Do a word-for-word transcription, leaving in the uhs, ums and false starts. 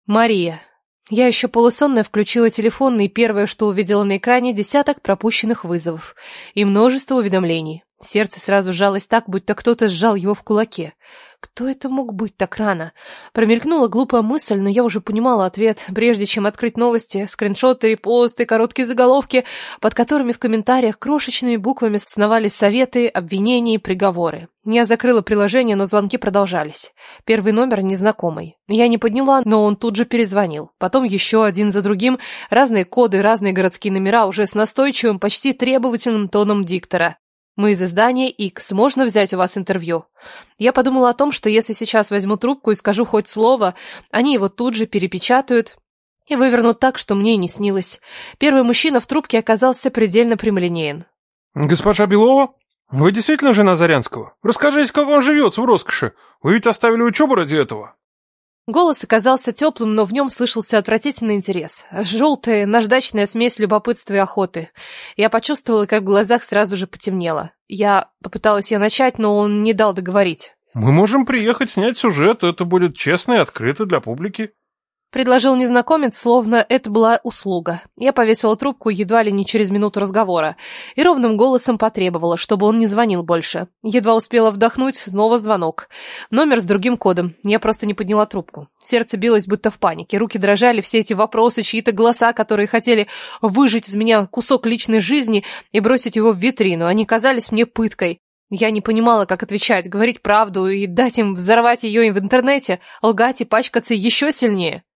Мария. Я еще полусонная включила телефон, и первое, что увидела на экране, десяток пропущенных вызовов и множество уведомлений. Сердце сразу сжалось так, будто кто-то сжал его в кулаке. Кто это мог быть так рано? Промелькнула глупая мысль, но я уже понимала ответ. Прежде чем открыть новости, скриншоты, репосты, короткие заголовки, под которыми в комментариях крошечными буквами сновались советы, обвинения и приговоры. Я закрыла приложение, но звонки продолжались. Первый номер незнакомый. Я не подняла, но он тут же перезвонил. Потом еще один за другим. Разные коды, разные городские номера, уже с настойчивым, почти требовательным тоном диктора. «Мы из издания X. Можно взять у вас интервью?» Я подумала о том, что если сейчас возьму трубку и скажу хоть слово, они его тут же перепечатают и вывернут так, что мне и не снилось. Первый мужчина в трубке оказался предельно прямолинеен. «Госпожа Белова? Вы действительно жена Зарянского? Расскажите, как он живется в роскоши. Вы ведь оставили учебу ради этого?» Голос оказался теплым, но в нем слышался отвратительный интерес. Желтая, наждачная смесь любопытства и охоты. Я почувствовала, как в глазах сразу же потемнело. Я попыталась я начать, но он не дал договорить. «Мы можем приехать снять сюжет, это будет честно и открыто для публики». Предложил незнакомец, словно это была услуга. Я повесила трубку едва ли не через минуту разговора и ровным голосом потребовала, чтобы он не звонил больше. Едва успела вдохнуть, снова звонок. Номер с другим кодом. Я просто не подняла трубку. Сердце билось, будто в панике. Руки дрожали, все эти вопросы, чьи-то голоса, которые хотели выжать из меня кусок личной жизни и бросить его в витрину. Они казались мне пыткой. Я не понимала, как отвечать, говорить правду и дать им взорвать ее и в интернете, лгать и пачкаться еще сильнее.